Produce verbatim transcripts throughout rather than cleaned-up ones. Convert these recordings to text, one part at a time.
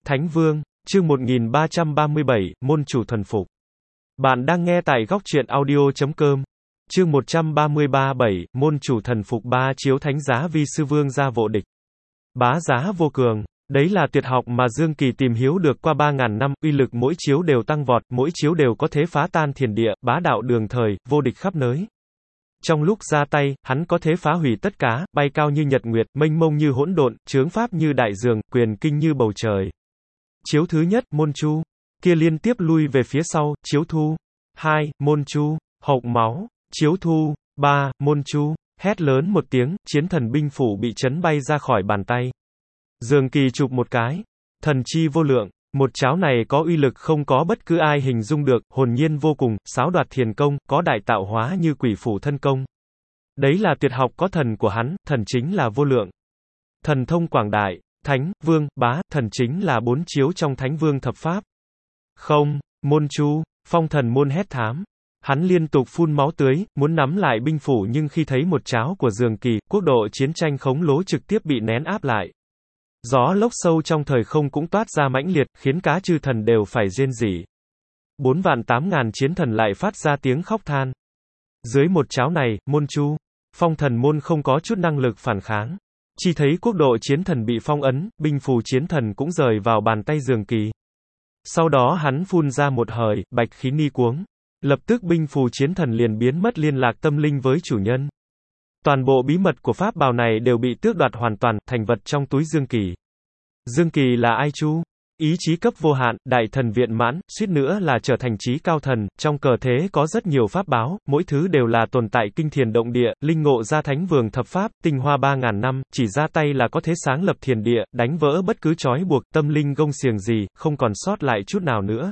Thánh Vương, chương một nghìn ba trăm ba mươi bảy, môn chủ thuần phục. Bạn đang nghe tại góc truyện audio chấm com. Chương một trăm ba mươi ba bảy, môn chủ thần phục ba chiếu thánh giá vi sư vương gia vô địch. Bá giá vô cường. Đấy là tuyệt học mà Dương Kỳ tìm hiểu được qua ba ngàn năm, uy lực mỗi chiếu đều tăng vọt, mỗi chiếu đều có thể phá tan thiên địa, bá đạo đường thời, vô địch khắp nơi. Trong lúc ra tay, hắn có thể phá hủy tất cả, bay cao như nhật nguyệt, mênh mông như hỗn độn, chướng pháp như đại dường, quyền kinh như bầu trời. Chiếu thứ nhất, môn chu. Kia liên tiếp lui về phía sau, chiếu thu. Hai, môn chu. Hộc máu. Chiếu thu. Ba, môn chu. Hét lớn một tiếng, chiến thần binh phủ bị chấn bay ra khỏi bàn tay. Dương Kỳ chụp một cái. Thần chi vô lượng. Một cháo này có uy lực không có bất cứ ai hình dung được, hồn nhiên vô cùng, xáo đoạt thiền công, có đại tạo hóa như quỷ phủ thân công. Đấy là tuyệt học có thần của hắn, thần chính là vô lượng. Thần thông quảng đại, thánh, vương, bá, thần chính là bốn chiếu trong thánh vương thập pháp. Không, môn chu, phong thần môn hét thám. Hắn liên tục phun máu tưới, muốn nắm lại binh phủ nhưng khi thấy một cháo của Dương Kỳ, quốc độ chiến tranh khống lố trực tiếp bị nén áp lại. Gió lốc sâu trong thời không cũng toát ra mãnh liệt, khiến cá chư thần đều phải rên rỉ. Bốn vạn tám ngàn chiến thần lại phát ra tiếng khóc than. Dưới một cháo này, môn chu, phong thần môn không có chút năng lực phản kháng. Chỉ thấy quốc độ chiến thần bị phong ấn, binh phù chiến thần cũng rời vào bàn tay Dương Kỳ. Sau đó hắn phun ra một hời, bạch khí ni cuống. Lập tức binh phù chiến thần liền biến mất liên lạc tâm linh với chủ nhân. Toàn bộ bí mật của pháp bào này đều bị tước đoạt hoàn toàn, thành vật trong túi Dương Kỳ. Dương Kỳ là ai chu? Ý chí cấp vô hạn, đại thần viện mãn, suýt nữa là trở thành chí cao thần, trong cờ thế có rất nhiều pháp báo, mỗi thứ đều là tồn tại kinh thiền động địa, linh ngộ ra thánh vương thập pháp, tinh hoa ba ngàn năm, chỉ ra tay là có thể sáng lập thiền địa, đánh vỡ bất cứ trói buộc, tâm linh gông xiềng gì, không còn sót lại chút nào nữa.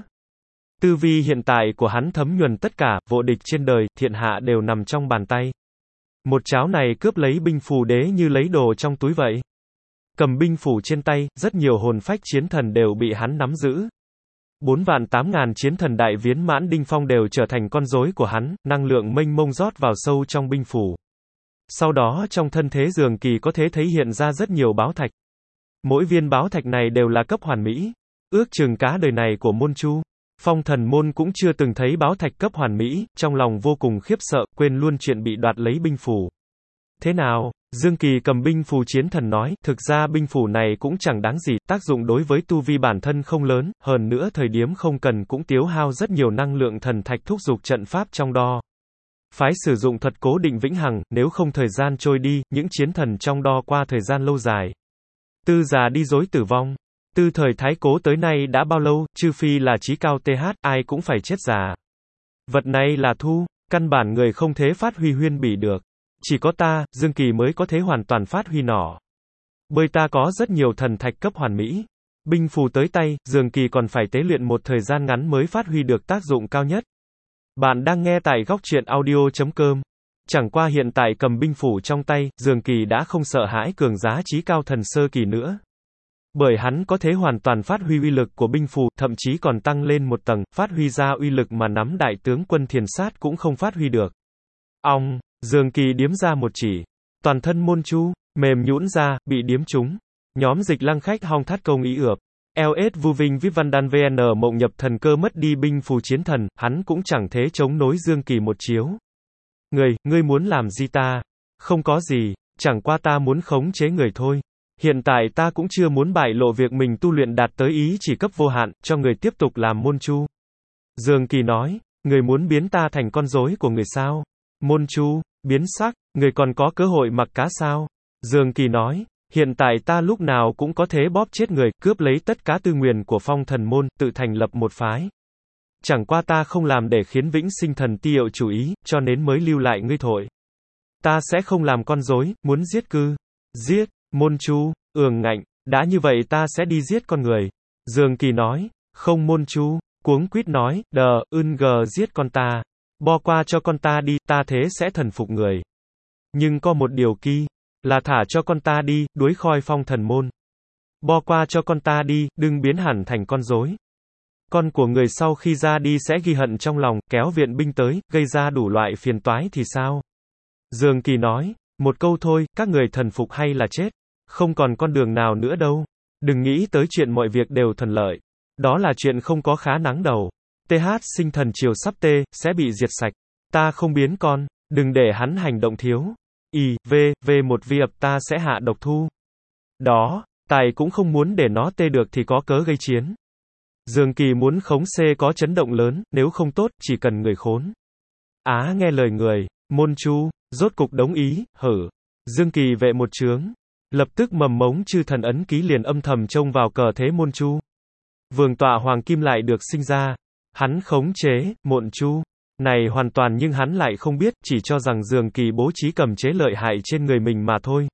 Tư vi hiện tại của hắn thấm nhuần tất cả, vô địch trên đời, thiện hạ đều nằm trong bàn tay. Một cháo này cướp lấy binh phù đế như lấy đồ trong túi vậy. Cầm binh phủ trên tay, rất nhiều hồn phách chiến thần đều bị hắn nắm giữ. Bốn vạn tám ngàn chiến thần đại viễn mãn đinh phong đều trở thành con rối của hắn, năng lượng mênh mông rót vào sâu trong binh phủ. Sau đó trong thân thế Dương Kỳ có thể thấy hiện ra rất nhiều báo thạch. Mỗi viên báo thạch này đều là cấp hoàn mỹ. Ước chừng cả đời này của môn chu, phong thần môn cũng chưa từng thấy báo thạch cấp hoàn mỹ, trong lòng vô cùng khiếp sợ, quên luôn chuyện bị đoạt lấy binh phủ. Thế nào? Dương Kỳ cầm binh phù chiến thần nói, thực ra binh phủ này cũng chẳng đáng gì, tác dụng đối với tu vi bản thân không lớn, hơn nữa thời điểm không cần cũng tiêu hao rất nhiều năng lượng thần thạch thúc giục trận pháp trong đo. Phái sử dụng thuật cố định vĩnh hằng, nếu không thời gian trôi đi, những chiến thần trong đo qua thời gian lâu dài. Tư già đi dối tử vong. Từ thời Thái Cố tới nay đã bao lâu, trừ phi là chí cao th, ai cũng phải chết già. Vật này là thu, căn bản người không thể phát huy huyên bỉ được. Chỉ có ta, Dương Kỳ mới có thể hoàn toàn phát huy nỏ. Bởi ta có rất nhiều thần thạch cấp hoàn mỹ. Binh phù tới tay, Dương Kỳ còn phải tế luyện một thời gian ngắn mới phát huy được tác dụng cao nhất. Bạn đang nghe tại góc truyện audio chấm com. Chẳng qua hiện tại cầm binh phủ trong tay, Dương Kỳ đã không sợ hãi cường giá chí cao thần sơ kỳ nữa. Bởi hắn có thể hoàn toàn phát huy uy lực của binh phù, thậm chí còn tăng lên một tầng, phát huy ra uy lực mà nắm đại tướng quân thiền sát cũng không phát huy được. Ong, Dương Kỳ điếm ra một chỉ. Toàn thân môn chu, mềm nhũn ra, bị điếm trúng. Nhóm dịch lăng khách hong thắt công ý ượp. lờ ét Vu Vinh Vip Văn Đan vê en mộng nhập thần cơ mất đi binh phù chiến thần, hắn cũng chẳng thế chống nối Dương Kỳ một chiếu. Người, ngươi muốn làm gì ta? Không có gì, chẳng qua ta muốn khống chế người thôi. Hiện tại ta cũng chưa muốn bại lộ việc mình tu luyện đạt tới ý chỉ cấp vô hạn, cho người tiếp tục làm môn chu. Dương Kỳ nói, người muốn biến ta thành con rối của người sao? Môn chu, biến sắc, người còn có cơ hội mặc cá sao? Dương Kỳ nói, hiện tại ta lúc nào cũng có thể bóp chết người, cướp lấy tất cả tư nguyên của phong thần môn, tự thành lập một phái. Chẳng qua ta không làm để khiến vĩnh sinh thần tiêu chủ ý, cho nên mới lưu lại ngươi thôi. Ta sẽ không làm con rối, muốn giết cư. Giết, môn chu, ường ngạnh, đã như vậy ta sẽ đi giết con người. Dương Kỳ nói, không môn chu, cuống quýt nói, đờ, ưn gờ giết con ta. Bo qua cho con ta đi, ta thế sẽ thần phục người. Nhưng có một điều kỳ, là thả cho con ta đi, đuối khoi phong thần môn. Bo qua cho con ta đi, đừng biến hẳn thành con rối. Con của người sau khi ra đi sẽ ghi hận trong lòng, kéo viện binh tới, gây ra đủ loại phiền toái thì sao? Dương Kỳ nói, một câu thôi, các người thần phục hay là chết? Không còn con đường nào nữa đâu. Đừng nghĩ tới chuyện mọi việc đều thuận lợi. Đó là chuyện không có khá nắng đầu. tê hát sinh thần chiều sắp tê, sẽ bị diệt sạch. Ta không biến con, đừng để hắn hành động thiếu. Y, V, V một vi ập ta sẽ hạ độc thu. Đó, tài cũng không muốn để nó tê được thì có cớ gây chiến. Dương Kỳ muốn khống C có chấn động lớn, nếu không tốt, chỉ cần người khốn. Á nghe lời người, môn chu, rốt cục đồng ý, hử. Dương Kỳ vệ một chướng. Lập tức mầm mống chư thần ấn ký liền âm thầm trông vào cờ thế môn chu. Vương tọa hoàng kim lại được sinh ra. Hắn khống chế, mộn chu. Này hoàn toàn nhưng hắn lại không biết, chỉ cho rằng Dương Kỳ bố trí cầm chế lợi hại trên người mình mà thôi.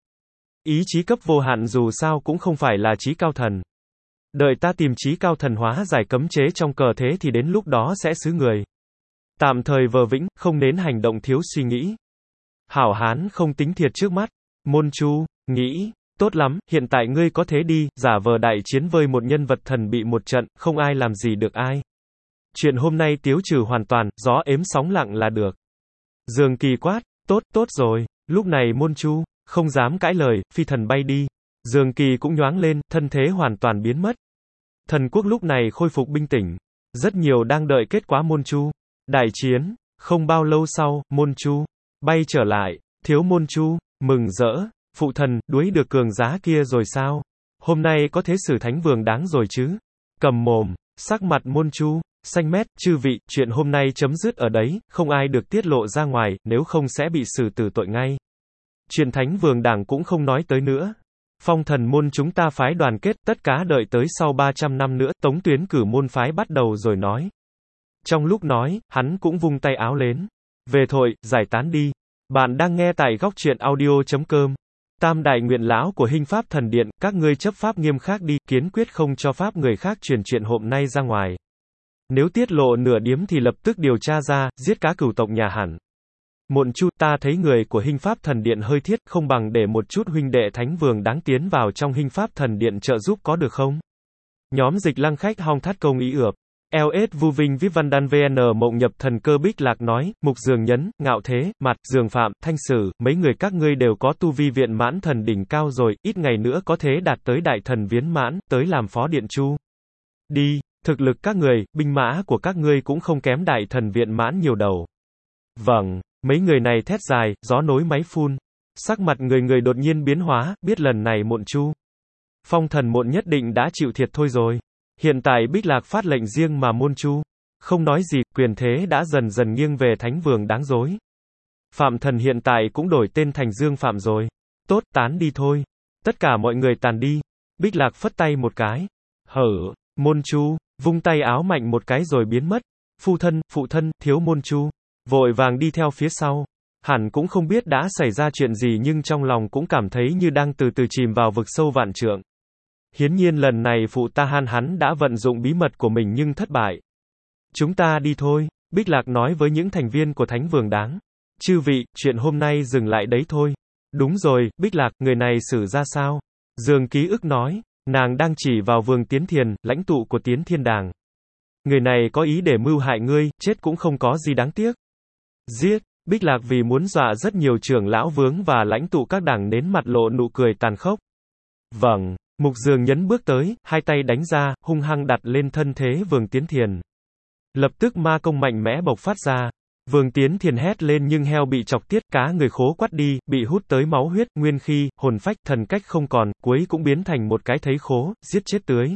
Ý chí cấp vô hạn dù sao cũng không phải là chí cao thần. Đợi ta tìm chí cao thần hóa giải cấm chế trong cờ thế thì đến lúc đó sẽ xứ người. Tạm thời vờ vĩnh, không nên hành động thiếu suy nghĩ. Hảo hán không tính thiệt trước mắt. Môn chu, nghĩ, tốt lắm, hiện tại ngươi có thế đi, giả vờ đại chiến với một nhân vật thần bị một trận, không ai làm gì được ai. Chuyện hôm nay tiêu trừ hoàn toàn, gió ếm sóng lặng là được. Dương Kỳ quát, tốt, tốt rồi, lúc này môn chu, không dám cãi lời, phi thần bay đi. Dương Kỳ cũng nhoáng lên, thân thế hoàn toàn biến mất. Thần quốc lúc này khôi phục bình tĩnh. Rất nhiều đang đợi kết quả môn chu. Đại chiến, không bao lâu sau, môn chu, bay trở lại, thiếu môn chu, mừng rỡ, phụ thần, đuối được cường giá kia rồi sao? Hôm nay có thế xử thánh vương đáng rồi chứ? Cầm mồm, sắc mặt môn chu, xanh mét, chư vị, chuyện hôm nay chấm dứt ở đấy, không ai được tiết lộ ra ngoài, nếu không sẽ bị xử tử tội ngay. Chuyện thánh vương đảng cũng không nói tới nữa. Phong thần môn chúng ta phái đoàn kết, tất cả đợi tới sau ba trăm năm nữa, Tống Tuyến cử môn phái bắt đầu rồi nói. Trong lúc nói, hắn cũng vung tay áo lên. Về thôi, giải tán đi. Bạn đang nghe tại góc truyện audio chấm com. Tam đại nguyện lão của Hinh Pháp Thần Điện, các ngươi chấp pháp nghiêm khắc đi, kiến quyết không cho pháp người khác truyền chuyện hôm nay ra ngoài. Nếu tiết lộ nửa điếm thì lập tức điều tra ra, giết cá cửu tộc nhà hẳn. Mộn chu, ta thấy người của Hinh Pháp Thần Điện hơi thiết, không bằng để một chút huynh đệ thánh vương đáng tiến vào trong Hinh Pháp Thần Điện trợ giúp có được không? Nhóm dịch lăng khách hong thắt công ý ượp. lờ ét Vu Vinh Viết Văn Đan vê en Mộng Nhập Thần Cơ Bích Lạc nói, Mục Dường Nhấn, Ngạo Thế, Mặt, Dường Phạm, Thanh Sử, mấy người các ngươi đều có tu vi viện mãn thần đỉnh cao rồi, ít ngày nữa có thế đạt tới đại thần viễn mãn, tới làm phó điện chu. Đi, thực lực các người, binh mã của các ngươi cũng không kém đại thần viện mãn nhiều đầu. Vâng, mấy người này thét dài, gió nối máy phun. Sắc mặt người người đột nhiên biến hóa, biết lần này mộn chu. Phong thần mộn nhất định đã chịu thiệt thôi rồi. Hiện tại Bích Lạc phát lệnh riêng mà môn chu. Không nói gì, quyền thế đã dần dần nghiêng về thánh vương đáng dối. Phạm thần hiện tại cũng đổi tên thành Dương Phạm rồi. Tốt, tán đi thôi. Tất cả mọi người tàn đi. Bích Lạc phất tay một cái. Hở, môn chu, vung tay áo mạnh một cái rồi biến mất. Phu thân, phụ thân, thiếu môn chu. Vội vàng đi theo phía sau. Hẳn cũng không biết đã xảy ra chuyện gì nhưng trong lòng cũng cảm thấy như đang từ từ chìm vào vực sâu vạn trượng. Hiển nhiên lần này phụ ta Han hắn đã vận dụng bí mật của mình nhưng thất bại. Chúng ta đi thôi, Bích Lạc nói với những thành viên của Thánh Vương Đáng. Chư vị, chuyện hôm nay dừng lại đấy thôi. Đúng rồi, Bích Lạc, người này xử ra sao? Dương Ký ức nói, nàng đang chỉ vào Vương Tiến Thiền, lãnh tụ của Tiến Thiên Đàng. Người này có ý để mưu hại ngươi, chết cũng không có gì đáng tiếc. Giết, Bích Lạc vì muốn dọa rất nhiều trưởng lão vướng và lãnh tụ các đảng đến mặt lộ nụ cười tàn khốc. Vâng, Mục Dường Nhấn bước tới, hai tay đánh ra, hung hăng đặt lên thân thế Vương Tiến Thiền. Lập tức ma công mạnh mẽ bộc phát ra. Vương Tiến Thiền hét lên nhưng heo bị chọc tiết, cá người khố quắt đi, bị hút tới máu huyết, nguyên khí, hồn phách, thần cách không còn, cuối cũng biến thành một cái thấy khố, giết chết tưới.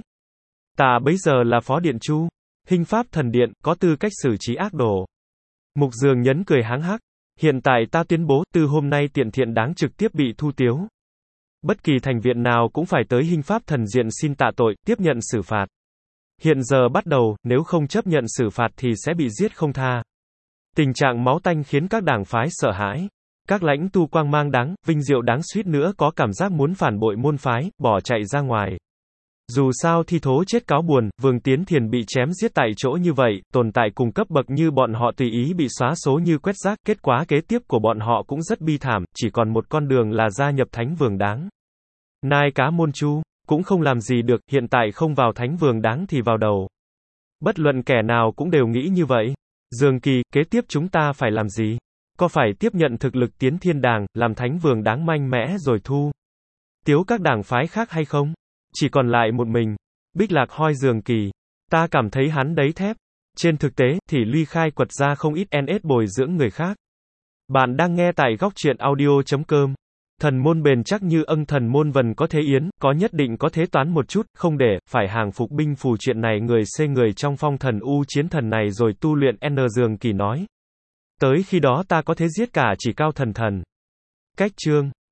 Ta bấy giờ là phó điện chu, Hinh Pháp Thần Điện, có tư cách xử trí ác đồ. Mục Dường Nhấn cười háng hắc. Hiện tại ta tuyên bố, từ hôm nay Tiện Thiện Đáng trực tiếp bị thu tiếu. Bất kỳ thành viện nào cũng phải tới Hinh Pháp Thần Điện xin tạ tội, tiếp nhận xử phạt. Hiện giờ bắt đầu, nếu không chấp nhận xử phạt thì sẽ bị giết không tha. Tình trạng máu tanh khiến các đảng phái sợ hãi. Các lãnh tu quang mang đáng, vinh diệu đáng suýt nữa có cảm giác muốn phản bội môn phái, bỏ chạy ra ngoài. Dù sao thi thố chết cáo buồn, Vương Tiến Thiền bị chém giết tại chỗ như vậy, tồn tại cùng cấp bậc như bọn họ tùy ý bị xóa số như quét rác, kết quả kế tiếp của bọn họ cũng rất bi thảm, chỉ còn một con đường là gia nhập Thánh Vương Đáng. Nai cá môn chu, cũng không làm gì được, hiện tại không vào Thánh Vương Đáng thì vào đầu. Bất luận kẻ nào cũng đều nghĩ như vậy. Dương Kỳ, kế tiếp chúng ta phải làm gì? Có phải tiếp nhận thực lực Tiến Thiên Đàng, làm Thánh Vương Đáng mạnh mẽ rồi thu tiếu các đảng phái khác hay không? Chỉ còn lại một mình. Bích Lạc hoi giường kỳ. Ta cảm thấy hắn đấy thép. Trên thực tế, thì Ly khai quật ra không ít en ét bồi dưỡng người khác. Bạn đang nghe tại góc truyện audio.com. Thần môn bền chắc như âng thần môn vần có thế yến, có nhất định có thế toán một chút, không để, phải hàng phục binh phù chuyện này người xê người trong phong thần u chiến thần này rồi tu luyện N giường kỳ nói. Tới khi đó ta có thế giết cả chỉ cao thần thần. Cách chương.